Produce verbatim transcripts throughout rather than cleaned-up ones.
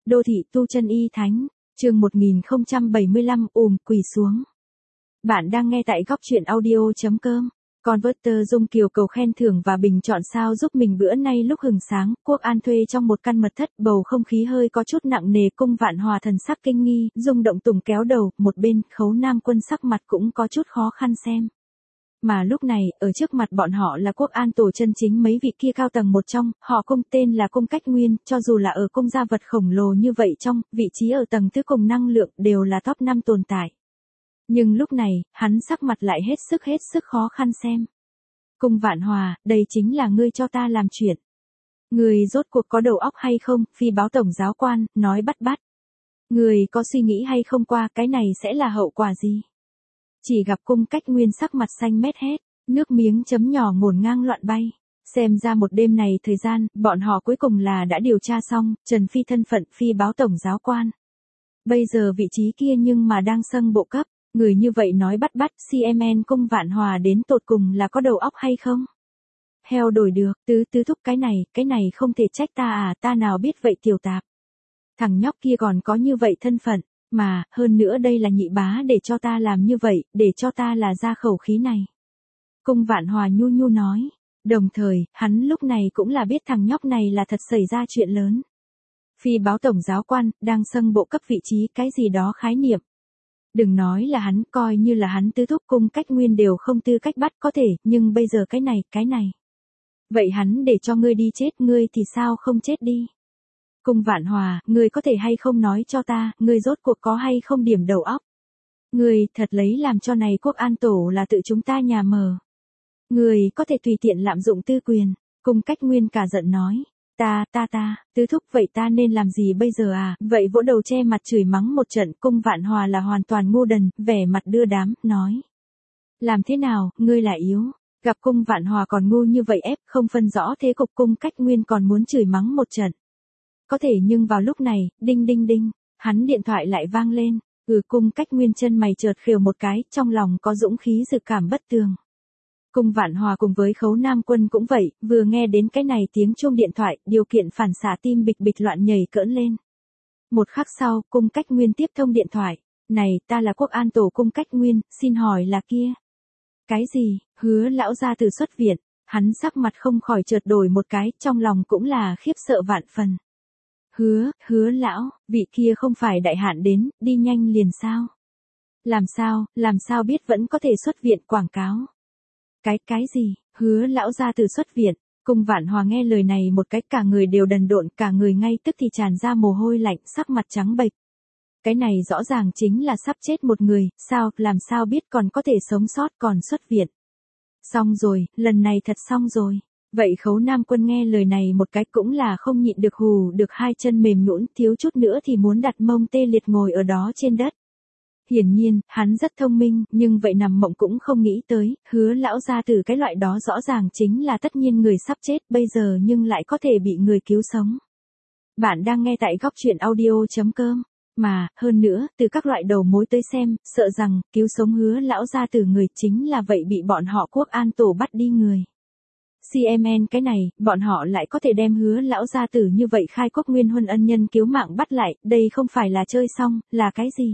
Đô thị tu chân y thánh, chương một nghìn không trăm bảy mươi lăm ùm quỳ xuống. Bạn đang nghe tại góc truyện audio.com. Converter Dung Kiều cầu khen thưởng và bình chọn sao giúp mình bữa nay lúc hừng sáng. Quốc An thuê trong một căn mật thất, bầu không khí hơi có chút nặng nề. Cung Vạn Hòa thần sắc kinh nghi, Dung Động Tùng kéo đầu, một bên Khấu Nam Quân sắc mặt cũng có chút khó khăn xem. Mà lúc này, ở trước mặt bọn họ là Quốc An tổ chân chính mấy vị kia cao tầng một trong, họ cung tên là Cung Cách Nguyên, cho dù là ở cung gia vật khổng lồ như vậy trong, vị trí ở tầng thứ cùng năng lượng đều là top năm tồn tại. Nhưng lúc này, hắn sắc mặt lại hết sức hết sức khó khăn xem. Cung Vạn Hòa, đây chính là ngươi cho ta làm chuyện. Ngươi rốt cuộc có đầu óc hay không, phi báo tổng giáo quan, nói bắt bắt. Ngươi có suy nghĩ hay không qua cái này sẽ là hậu quả gì? Chỉ gặp Cung Cách Nguyên sắc mặt xanh mét hết, nước miếng chấm nhỏ ngổn ngang loạn bay. Xem ra một đêm này thời gian, bọn họ cuối cùng là đã điều tra xong, Trần Phi thân phận phi báo tổng giáo quan. Bây giờ vị trí kia nhưng mà đang xâng bộ cấp, người như vậy nói bắt bắt xê em en Cung Vạn Hòa đến tột cùng là có đầu óc hay không? Heo đổi được, tứ tứ thúc cái này, cái này không thể trách ta à, ta nào biết vậy tiểu tạp. Thằng nhóc kia còn có như vậy thân phận. Mà, hơn nữa đây là nhị bá để cho ta làm như vậy, để cho ta là ra khẩu khí này. Cung Vạn Hòa nhu nhu nói. Đồng thời, hắn lúc này cũng là biết thằng nhóc này là thật xảy ra chuyện lớn. Phi báo tổng giáo quan, đang xâng bộ cấp vị trí cái gì đó khái niệm. Đừng nói là hắn, coi như là hắn tứ thúc Cung Cách Nguyên đều không tư cách bắt có thể, nhưng bây giờ cái này, cái này. Vậy hắn để cho ngươi đi chết, ngươi thì sao không chết đi? Cung Vạn Hòa, ngươi có thể hay không nói cho ta, ngươi rốt cuộc có hay không điểm đầu óc? Ngươi thật lấy làm cho này Quốc An tổ là tự chúng ta nhà mờ. Ngươi có thể tùy tiện lạm dụng tư quyền. Cung Cách Nguyên cả giận nói. Ta, ta ta, tứ thúc vậy ta nên làm gì bây giờ à? Vậy vỗ đầu che mặt chửi mắng một trận. Cung Vạn Hòa là hoàn toàn ngu đần, vẻ mặt đưa đám, nói. Làm thế nào, ngươi là yếu. Gặp Cung Vạn Hòa còn ngu như vậy ép, không phân rõ thế cục. Cung Cách Nguyên còn muốn chửi mắng một trận. Có thể nhưng vào lúc này, đinh đinh đinh, hắn điện thoại lại vang lên, ừ Cung Cách Nguyên chân mày chợt khều một cái, trong lòng có dũng khí dự cảm bất tường. Cung Vạn Hòa cùng với Khấu Nam Quân cũng vậy, vừa nghe đến cái này tiếng chuông điện thoại, điều kiện phản xạ tim bịch bịch loạn nhảy cỡn lên. Một khắc sau, Cung Cách Nguyên tiếp thông điện thoại, này, ta là Quốc An tổ Cung Cách Nguyên, xin hỏi là kia. Cái gì, Hứa lão gia tử xuất viện, hắn sắc mặt không khỏi chợt đổi một cái, trong lòng cũng là khiếp sợ vạn phần. Hứa, hứa lão, vị kia không phải đại hạn đến, đi nhanh liền sao? Làm sao, làm sao biết vẫn có thể xuất viện quảng cáo? Cái, cái gì, hứa lão ra từ xuất viện, Cung Vạn Hòa nghe lời này một cách cả người đều đần độn, cả người ngay tức thì tràn ra mồ hôi lạnh, sắc mặt trắng bệch. Cái này rõ ràng chính là sắp chết một người, sao, làm sao biết còn có thể sống sót còn xuất viện? Xong rồi, lần này thật xong rồi. Vậy Khấu Nam Quân nghe lời này một cách cũng là không nhịn được hù được hai chân mềm nhũn, thiếu chút nữa thì muốn đặt mông tê liệt ngồi ở đó trên đất. Hiển nhiên, hắn rất thông minh, nhưng vậy nằm mộng cũng không nghĩ tới, Hứa lão gia tử cái loại đó rõ ràng chính là tất nhiên người sắp chết bây giờ nhưng lại có thể bị người cứu sống. Bạn đang nghe tại góc truyện audio.com. Mà, hơn nữa, từ các loại đầu mối tới xem, sợ rằng, cứu sống Hứa lão gia tử người chính là vậy bị bọn họ Quốc An tổ bắt đi người. xê em en cái này, bọn họ lại có thể đem Hứa lão gia tử như vậy khai quốc nguyên huân ân nhân cứu mạng bắt lại, đây không phải là chơi xong, là cái gì?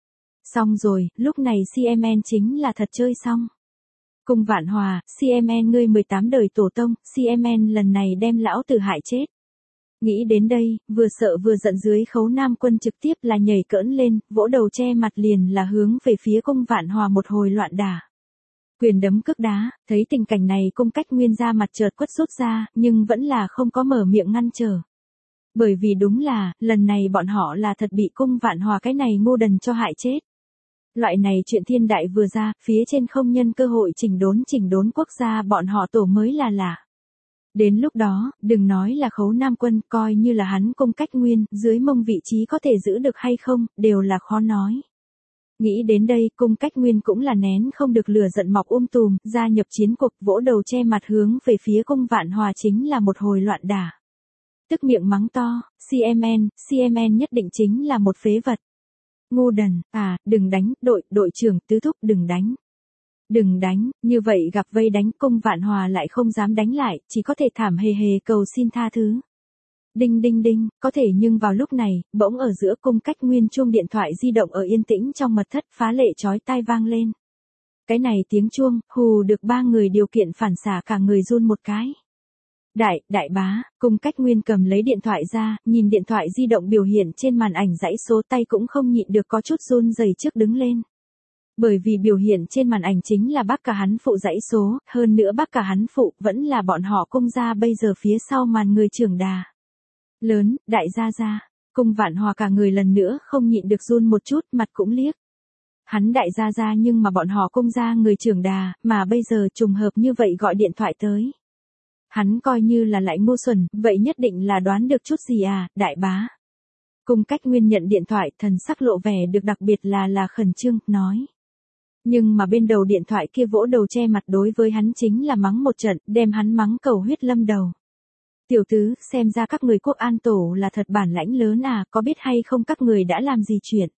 Xong rồi, lúc này xê em en chính là thật chơi xong. Cung Vạn Hòa, xê em en ngươi mười tám đời tổ tông, xê em en lần này đem lão tử hại chết. Nghĩ đến đây, vừa sợ vừa giận dưới Khấu Nam Quân trực tiếp là nhảy cỡn lên, vỗ đầu che mặt liền là hướng về phía Cung Vạn Hòa một hồi loạn đả. Quyền đấm cước đá, thấy tình cảnh này Cung Cách Nguyên ra mặt chợt quất rút ra, nhưng vẫn là không có mở miệng ngăn trở. Bởi vì đúng là, lần này bọn họ là thật bị Cung Vạn Hòa cái này ngu đần cho hại chết. Loại này chuyện thiên đại vừa ra, phía trên không nhân cơ hội chỉnh đốn chỉnh đốn quốc gia bọn họ tổ mới là lạ. Đến lúc đó, đừng nói là Khấu Nam Quân, coi như là hắn Cung Cách Nguyên, dưới mông vị trí có thể giữ được hay không, đều là khó nói. Nghĩ đến đây, Cung Cách Nguyên cũng là nén không được lửa giận mọc um tùm, gia nhập chiến cuộc, vỗ đầu che mặt hướng về phía Cung Vạn Hòa chính là một hồi loạn đả. Tức miệng mắng to, xê em en, xê em en nhất định chính là một phế vật. Ngu đần, à, đừng đánh, đội, đội trưởng, tứ thúc, đừng đánh. Đừng đánh, như vậy gặp vây đánh Cung Vạn Hòa lại không dám đánh lại, chỉ có thể thảm hề hề cầu xin tha thứ. Đinh đinh đinh, có thể nhưng vào lúc này, bỗng ở giữa cung cách nguyên chuông điện thoại di động ở yên tĩnh trong mật thất phá lệ chói tai vang lên. Cái này tiếng chuông, hù được ba người điều kiện phản xạ cả người run một cái. Đại, đại bá, cung cách nguyên cầm lấy điện thoại ra, nhìn điện thoại di động biểu hiện trên màn ảnh dãy số tay cũng không nhịn được có chút run rẩy trước đứng lên. Bởi vì biểu hiện trên màn ảnh chính là bác cả hắn phụ dãy số, hơn nữa bác cả hắn phụ vẫn là bọn họ cung gia bây giờ phía sau màn người trưởng đà. Lớn, đại gia gia, cung Vạn Hòa cả người lần nữa không nhịn được run một chút, mặt cũng liếc. Hắn đại gia gia nhưng mà bọn họ cung gia người trưởng đà, mà bây giờ trùng hợp như vậy gọi điện thoại tới. Hắn coi như là lại ngu xuẩn, vậy nhất định là đoán được chút gì à, đại bá. Cung cách nguyên nhận điện thoại, thần sắc lộ vẻ được đặc biệt là là khẩn trương, nói. Nhưng mà bên đầu điện thoại kia vỗ đầu che mặt đối với hắn chính là mắng một trận, đem hắn mắng cầu huyết lâm đầu. Tiểu tứ, xem ra các người quốc an tổ là thật bản lãnh lớn à, có biết hay không các người đã làm gì chuyện.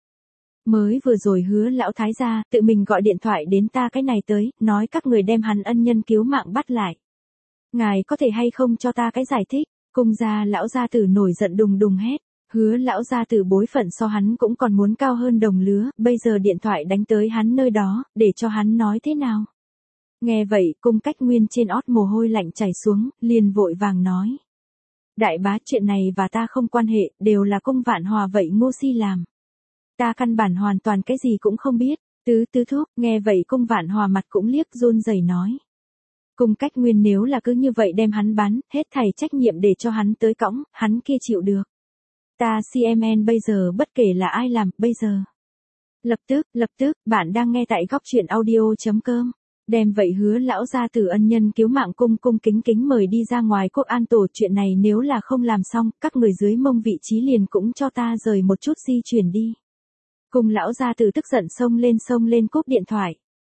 Mới vừa rồi hứa lão thái gia, tự mình gọi điện thoại đến ta cái này tới, nói các người đem hắn ân nhân cứu mạng bắt lại. Ngài có thể hay không cho ta cái giải thích, cung gia lão gia tử nổi giận đùng đùng hét. Hứa lão gia tử bối phận so hắn cũng còn muốn cao hơn đồng lứa, bây giờ điện thoại đánh tới hắn nơi đó, để cho hắn nói thế nào. Nghe vậy, cung cách nguyên trên ót mồ hôi lạnh chảy xuống, liền vội vàng nói. Đại bá, chuyện này và ta không quan hệ, đều là cung Vạn Hòa vậy ngô si làm. Ta căn bản hoàn toàn cái gì cũng không biết, tứ tứ thúc, nghe vậy cung Vạn Hòa mặt cũng liếc run rẩy nói. Cung cách nguyên nếu là cứ như vậy đem hắn bắn, hết thảy trách nhiệm để cho hắn tới cõng, hắn kia chịu được. Ta xê em en bây giờ bất kể là ai làm, bây giờ. Lập tức, lập tức, bạn đang nghe tại góc truyện audio chấm com. Đem vậy hứa lão gia tử ân nhân cứu mạng cung cung kính kính mời đi ra ngoài quốc an tổ, chuyện này nếu là không làm xong, các người dưới mông vị trí liền cũng cho ta rời một chút di chuyển đi. Cung lão gia tử tức giận xông lên xông lên cúp điện thoại.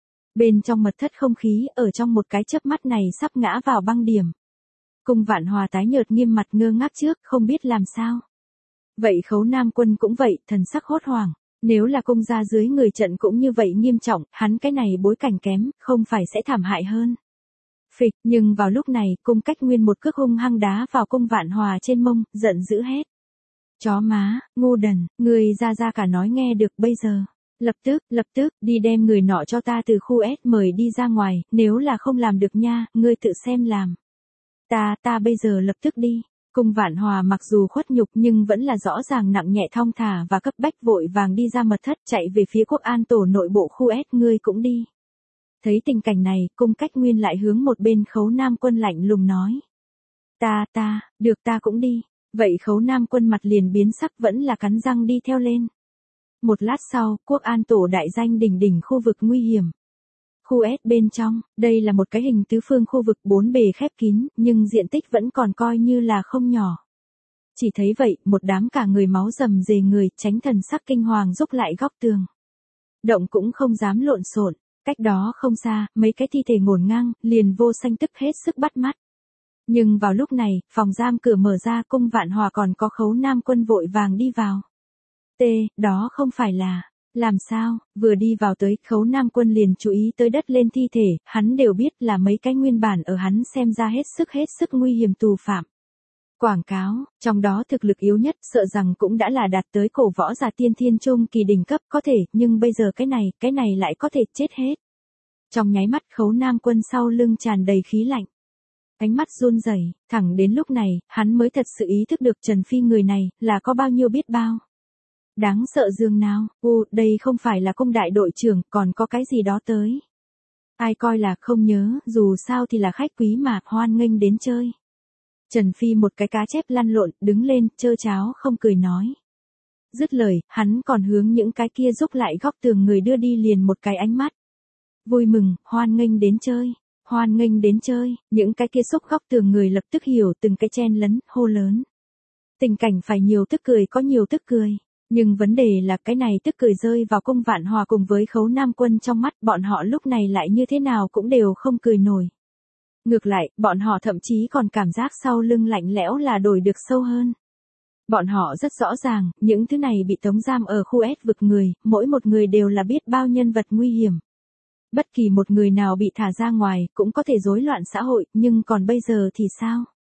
Bên trong mật thất không khí ở trong một cái chớp mắt này sắp ngã vào băng điểm. Cung Vạn Hòa tái nhợt nghiêm mặt ngơ ngác trước, không biết làm sao. Vậy Khấu Nam Quân cũng vậy, thần sắc hốt hoảng. Nếu là cung gia dưới người trận cũng như vậy nghiêm trọng, hắn cái này bối cảnh kém, không phải sẽ thảm hại hơn. Phịch, nhưng vào lúc này, cung cách nguyên một cước hung hăng đá vào cung Vạn Hòa trên mông, giận dữ hét. Chó má, ngu đần, người ra ra cả nói nghe được bây giờ. Lập tức, lập tức, đi đem người nọ cho ta từ khu S mời đi ra ngoài, nếu là không làm được nha, ngươi tự xem làm. Ta, ta bây giờ lập tức đi. Cung Vạn Hòa mặc dù khuất nhục nhưng vẫn là rõ ràng nặng nhẹ thong thả và cấp bách vội vàng đi ra mật thất chạy về phía quốc an tổ nội bộ khu S, ngươi cũng đi. Thấy tình cảnh này, cung cách nguyên lại hướng một bên Khấu Nam Quân lạnh lùng nói. Ta, ta, được ta cũng đi. Vậy Khấu Nam Quân mặt liền biến sắc vẫn là cắn răng đi theo lên. Một lát sau, quốc an tổ đại danh đỉnh đỉnh khu vực nguy hiểm. Khu S bên trong, đây là một cái hình tứ phương khu vực bốn bề khép kín, nhưng diện tích vẫn còn coi như là không nhỏ. Chỉ thấy vậy, một đám cả người máu rầm rề người, tránh thần sắc kinh hoàng rúc lại góc tường. Động cũng không dám lộn xộn, cách đó không xa, mấy cái thi thể ngổn ngang, liền vô xanh tức hết sức bắt mắt. Nhưng vào lúc này, phòng giam cửa mở ra, cung Vạn Hòa còn có Khấu Nam Quân vội vàng đi vào. T, đó không phải là... Làm sao, vừa đi vào tới, Khấu Nam Quân liền chú ý tới đất lên thi thể, hắn đều biết là mấy cái nguyên bản ở hắn xem ra hết sức hết sức nguy hiểm tù phạm. Quảng cáo, trong đó thực lực yếu nhất sợ rằng cũng đã là đạt tới cổ võ giả tiên thiên trung kỳ đỉnh cấp có thể, nhưng bây giờ cái này, cái này lại có thể chết hết. Trong nháy mắt Khấu Nam Quân sau lưng tràn đầy khí lạnh. Ánh mắt run rẩy, thẳng đến lúc này, hắn mới thật sự ý thức được Trần Phi người này, là có bao nhiêu biết bao. Đáng sợ dường nào, u, đây không phải là cung đại đội trưởng, còn có cái gì đó tới. Ai coi là không nhớ, dù sao thì là khách quý mà, hoan nghênh đến chơi. Trần Phi một cái cá chép lăn lộn, đứng lên, chơ cháo không cười nói. Dứt lời, hắn còn hướng những cái kia rúc lại góc tường người đưa đi liền một cái ánh mắt. Vui mừng, hoan nghênh đến chơi, hoan nghênh đến chơi, những cái kia xúc góc tường người lập tức hiểu từng cái chen lấn, hô lớn. Tình cảnh phải nhiều tức cười có nhiều tức cười. Nhưng vấn đề là cái này tức cười rơi vào cung Vạn Hòa cùng với Khấu Nam Quân trong mắt bọn họ lúc này lại như thế nào cũng đều không cười nổi. Ngược lại, bọn họ thậm chí còn cảm giác sau lưng lạnh lẽo là đổi được sâu hơn. Bọn họ rất rõ ràng, những thứ này bị tống giam ở khu S vực người, mỗi một người đều là biết bao nhân vật nguy hiểm. Bất kỳ một người nào bị thả ra ngoài cũng có thể rối loạn xã hội, nhưng còn bây giờ thì sao?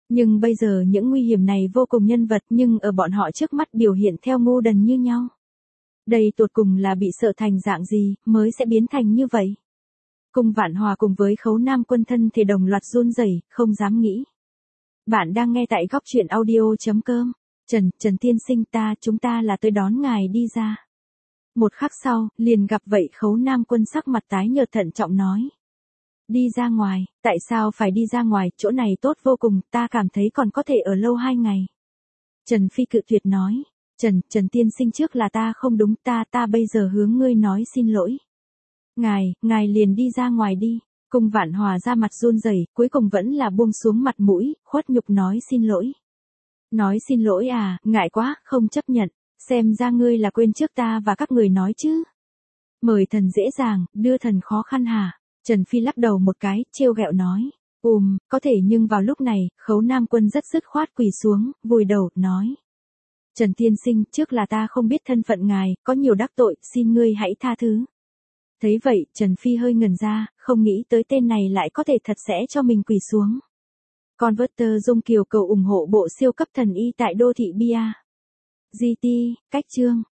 Nhưng bây giờ những nguy hiểm này vô cùng nhân vật nhưng ở bọn họ trước mắt biểu hiện theo ngu đần như nhau. Đây tột cùng là bị sợ thành dạng gì mới sẽ biến thành như vậy. Cung Vạn Hòa cùng với Khấu Nam Quân thân thể đồng loạt run rẩy, không dám nghĩ. Bạn đang nghe tại góc truyện audio.com. Trần, Trần tiên sinh ta, chúng ta là tới đón ngài đi ra. Một khắc sau, liền gặp vậy Khấu Nam Quân sắc mặt tái nhợt thận trọng nói. Đi ra ngoài, tại sao phải đi ra ngoài, chỗ này tốt vô cùng, ta cảm thấy còn có thể ở lâu hai ngày. Trần Phi cự tuyệt nói. Trần, Trần tiên sinh trước là ta không đúng, ta, ta bây giờ hướng ngươi nói xin lỗi. Ngài, ngài liền đi ra ngoài đi. Cung Vạn Hòa ra mặt run rẩy, cuối cùng vẫn là buông xuống mặt mũi, khuất nhục nói xin lỗi. Nói xin lỗi à, ngại quá, không chấp nhận, xem ra ngươi là quên trước ta và các người nói chứ. Mời thần dễ dàng, đưa thần khó khăn hả? Trần Phi lắc đầu một cái, trêu ghẹo nói. Ùm, có thể nhưng vào lúc này, Khấu Nam Quân rất dứt khoát quỳ xuống, vùi đầu, nói. Trần tiên sinh, trước là ta không biết thân phận ngài, có nhiều đắc tội, xin ngươi hãy tha thứ. Thấy vậy, Trần Phi hơi ngẩn ra, không nghĩ tới tên này lại có thể thật sẽ cho mình quỳ xuống. Converter Dung Kiều cầu ủng hộ bộ siêu cấp thần y tại đô thị Bia. giê tê, cách chương.